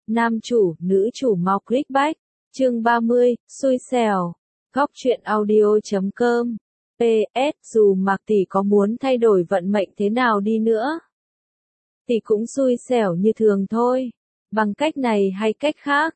Nam chủ, nữ chủ mau clickback. Chương 30, xui xẻo. Góc truyện audio.com. PS, dù Mạc tỷ có muốn thay đổi vận mệnh thế nào đi nữa, tỷ cũng xui xẻo như thường thôi. Bằng cách này hay cách khác.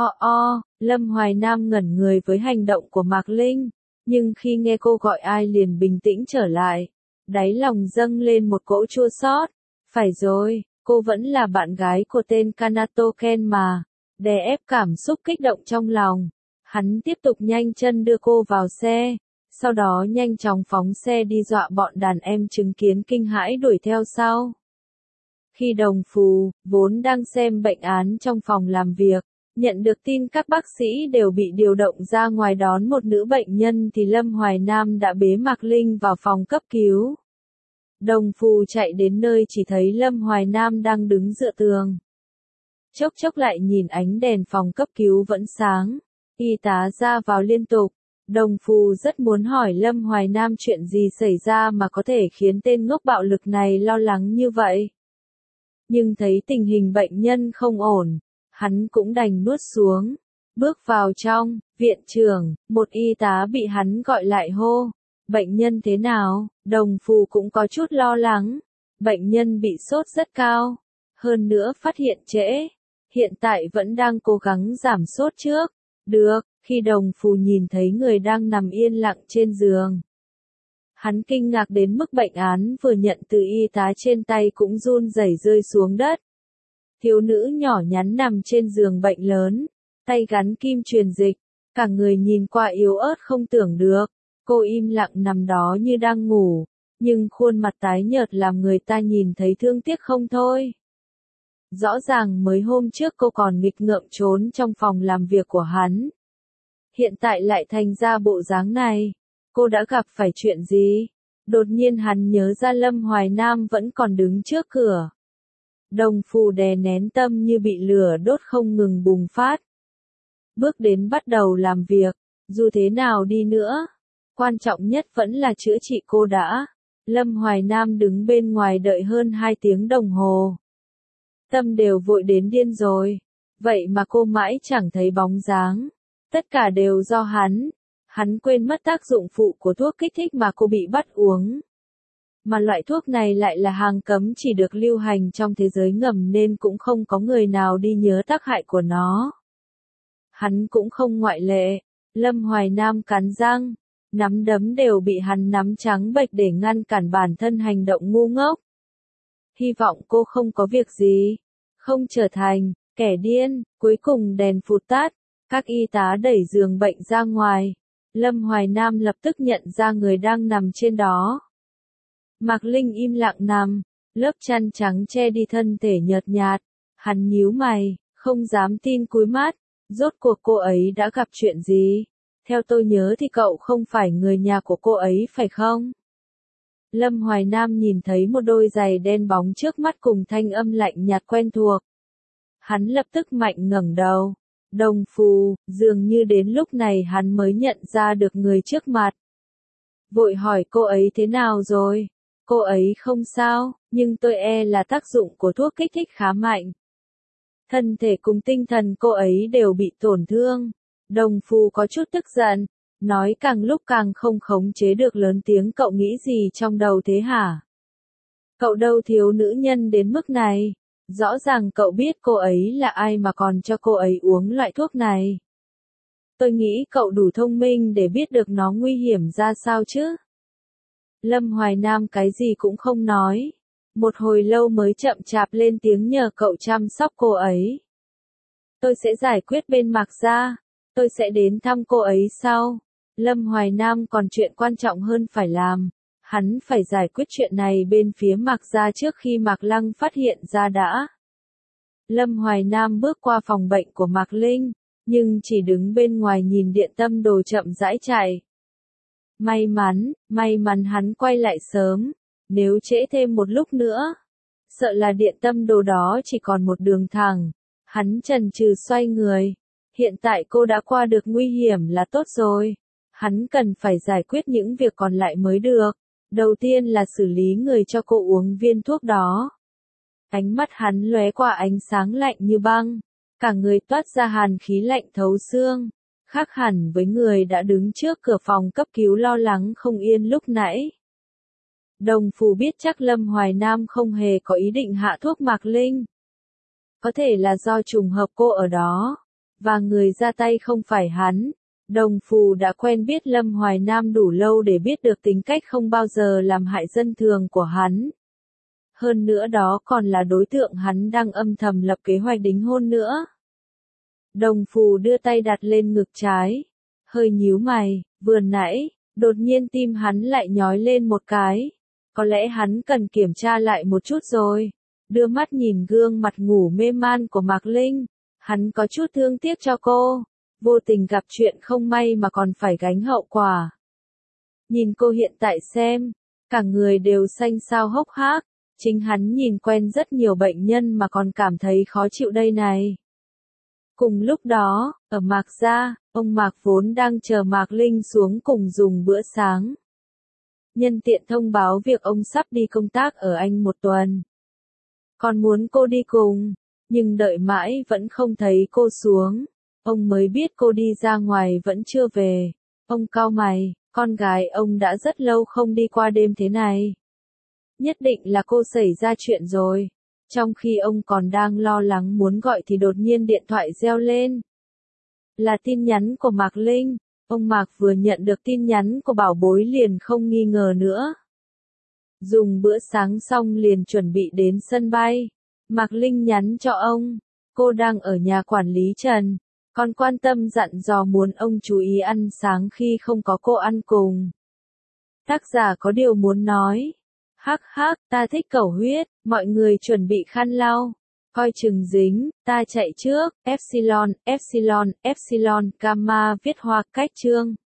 Lâm Hoài Nam ngẩn người với hành động của Mạc Linh, nhưng khi nghe cô gọi ai liền bình tĩnh trở lại. Đáy lòng dâng lên một cỗ chua xót. Phải rồi, cô vẫn là bạn gái của tên Kanato Ken mà. Đè ép cảm xúc kích động trong lòng, hắn tiếp tục nhanh chân đưa cô vào xe, sau đó nhanh chóng phóng xe đi dọa bọn đàn em chứng kiến kinh hãi đuổi theo sau. Khi Đồng Phù, vốn đang xem bệnh án trong phòng làm việc, nhận được tin các bác sĩ đều bị điều động ra ngoài đón một nữ bệnh nhân thì Lâm Hoài Nam đã bế Mạc Linh vào phòng cấp cứu. Đồng Phù chạy đến nơi chỉ thấy Lâm Hoài Nam đang đứng dựa tường. Chốc chốc lại nhìn ánh đèn phòng cấp cứu vẫn sáng, y tá ra vào liên tục. Đồng Phù rất muốn hỏi Lâm Hoài Nam chuyện gì xảy ra mà có thể khiến tên ngốc bạo lực này lo lắng như vậy. Nhưng thấy tình hình bệnh nhân không ổn, hắn cũng đành nuốt xuống. Bước vào trong viện trưởng, một y tá bị hắn gọi lại hô. Bệnh nhân thế nào? Đồng Phù cũng có chút lo lắng. Bệnh nhân bị sốt rất cao. Hơn nữa phát hiện trễ. Hiện tại vẫn đang cố gắng giảm sốt trước. Được, khi Đồng Phù nhìn thấy người đang nằm yên lặng trên giường, hắn kinh ngạc đến mức bệnh án vừa nhận từ y tá trên tay cũng run rẩy rơi xuống đất. Thiếu nữ nhỏ nhắn nằm trên giường bệnh lớn, tay gắn kim truyền dịch, cả người nhìn qua yếu ớt không tưởng được. Cô im lặng nằm đó như đang ngủ, nhưng khuôn mặt tái nhợt làm người ta nhìn thấy thương tiếc không thôi. Rõ ràng mới hôm trước cô còn nghịch ngợm trốn trong phòng làm việc của hắn. Hiện tại lại thành ra bộ dáng này. Cô đã gặp phải chuyện gì? Đột nhiên hắn nhớ ra Lâm Hoài Nam vẫn còn đứng trước cửa. Đồng Phù đè nén tâm như bị lửa đốt không ngừng bùng phát. Bước đến bắt đầu làm việc, dù thế nào đi nữa, quan trọng nhất vẫn là chữa trị cô đã. Lâm Hoài Nam đứng bên ngoài đợi hơn 2 tiếng đồng hồ. Tâm đều vội đến điên rồi. Vậy mà cô mãi chẳng thấy bóng dáng. Tất cả đều do hắn. Hắn quên mất tác dụng phụ của thuốc kích thích mà cô bị bắt uống. Mà loại thuốc này lại là hàng cấm chỉ được lưu hành trong thế giới ngầm nên cũng không có người nào đi nhớ tác hại của nó. Hắn cũng không ngoại lệ. Lâm Hoài Nam cắn răng, nắm đấm đều bị hắn nắm trắng bệch để ngăn cản bản thân hành động ngu ngốc. Hy vọng cô không có việc gì, không trở thành kẻ điên. Cuối cùng đèn phụt tắt, các y tá đẩy giường bệnh ra ngoài. Lâm Hoài Nam lập tức nhận ra người đang nằm trên đó. Mạc Linh im lặng nằm, lớp chăn trắng che đi thân thể nhợt nhạt. Hắn nhíu mày, không dám tin cúi mắt. Rốt cuộc cô ấy đã gặp chuyện gì? Theo tôi nhớ thì cậu không phải người nhà của cô ấy phải không? Lâm Hoài Nam nhìn thấy một đôi giày đen bóng trước mắt cùng thanh âm lạnh nhạt quen thuộc. Hắn lập tức mạnh ngẩng đầu. Đồng Phù, dường như đến lúc này hắn mới nhận ra được người trước mặt. Vội hỏi cô ấy thế nào rồi? Cô ấy không sao, nhưng tôi e là tác dụng của thuốc kích thích khá mạnh. Thân thể cùng tinh thần cô ấy đều bị tổn thương. Đồng Phù có chút tức giận, nói càng lúc càng không khống chế được lớn tiếng. Cậu nghĩ gì trong đầu thế hả? Cậu đâu thiếu nữ nhân đến mức này. Rõ ràng cậu biết cô ấy là ai mà còn cho cô ấy uống loại thuốc này. Tôi nghĩ cậu đủ thông minh để biết được nó nguy hiểm ra sao chứ. Lâm Hoài Nam cái gì cũng không nói. Một hồi lâu mới chậm chạp lên tiếng nhờ cậu chăm sóc cô ấy. Tôi sẽ giải quyết bên Mạc gia. Tôi sẽ đến thăm cô ấy sau. Lâm Hoài Nam còn chuyện quan trọng hơn phải làm. Hắn phải giải quyết chuyện này bên phía Mạc gia trước khi Mạc Lăng phát hiện ra đã. Lâm Hoài Nam bước qua phòng bệnh của Mạc Linh, nhưng chỉ đứng bên ngoài nhìn Điện Tâm Đồ chậm rãi chạy. May mắn hắn quay lại sớm. Nếu trễ thêm một lúc nữa, sợ là Điện Tâm Đồ đó chỉ còn một đường thẳng. Hắn chần chừ xoay người. Hiện tại cô đã qua được nguy hiểm là tốt rồi. Hắn cần phải giải quyết những việc còn lại mới được. Đầu tiên là xử lý người cho cô uống viên thuốc đó. Ánh mắt hắn lóe qua ánh sáng lạnh như băng. Cả người toát ra hàn khí lạnh thấu xương, khác hẳn với người đã đứng trước cửa phòng cấp cứu lo lắng không yên lúc nãy. Đồng Phù biết chắc Lâm Hoài Nam không hề có ý định hạ thuốc Mạc Linh. Có thể là do trùng hợp cô ở đó, và người ra tay không phải hắn. Đồng Phù đã quen biết Lâm Hoài Nam đủ lâu để biết được tính cách không bao giờ làm hại dân thường của hắn. Hơn nữa đó còn là đối tượng hắn đang âm thầm lập kế hoạch đính hôn nữa. Đồng Phù đưa tay đặt lên ngực trái, hơi nhíu mày, vừa nãy, đột nhiên tim hắn lại nhói lên một cái. Có lẽ hắn cần kiểm tra lại một chút rồi. Đưa mắt nhìn gương mặt ngủ mê man của Mạc Linh, hắn có chút thương tiếc cho cô, vô tình gặp chuyện không may mà còn phải gánh hậu quả. Nhìn cô hiện tại xem, cả người đều xanh xao hốc hác, chính hắn nhìn quen rất nhiều bệnh nhân mà còn cảm thấy khó chịu đây này. Cùng lúc đó, ở Mạc gia, ông Mạc vốn đang chờ Mạc Linh xuống cùng dùng bữa sáng. Nhân tiện thông báo việc ông sắp đi công tác ở Anh một tuần. Còn muốn cô đi cùng, nhưng đợi mãi vẫn không thấy cô xuống. Ông mới biết cô đi ra ngoài vẫn chưa về. Ông cau mày, con gái ông đã rất lâu không đi qua đêm thế này. Nhất định là cô xảy ra chuyện rồi. Trong khi ông còn đang lo lắng muốn gọi thì đột nhiên điện thoại reo lên. Là tin nhắn của Mạc Linh. Ông Mạc vừa nhận được tin nhắn của bảo bối liền không nghi ngờ nữa. Dùng bữa sáng xong liền chuẩn bị đến sân bay. Mạc Linh nhắn cho ông, cô đang ở nhà quản lý Trần, còn quan tâm dặn dò muốn ông chú ý ăn sáng khi không có cô ăn cùng. Tác giả có điều muốn nói. Hắc hắc, ta thích cẩu huyết, mọi người chuẩn bị khăn lau. Coi chừng dính, ta chạy trước, Epsilon, Epsilon, Epsilon, Gamma viết hoa cách chương.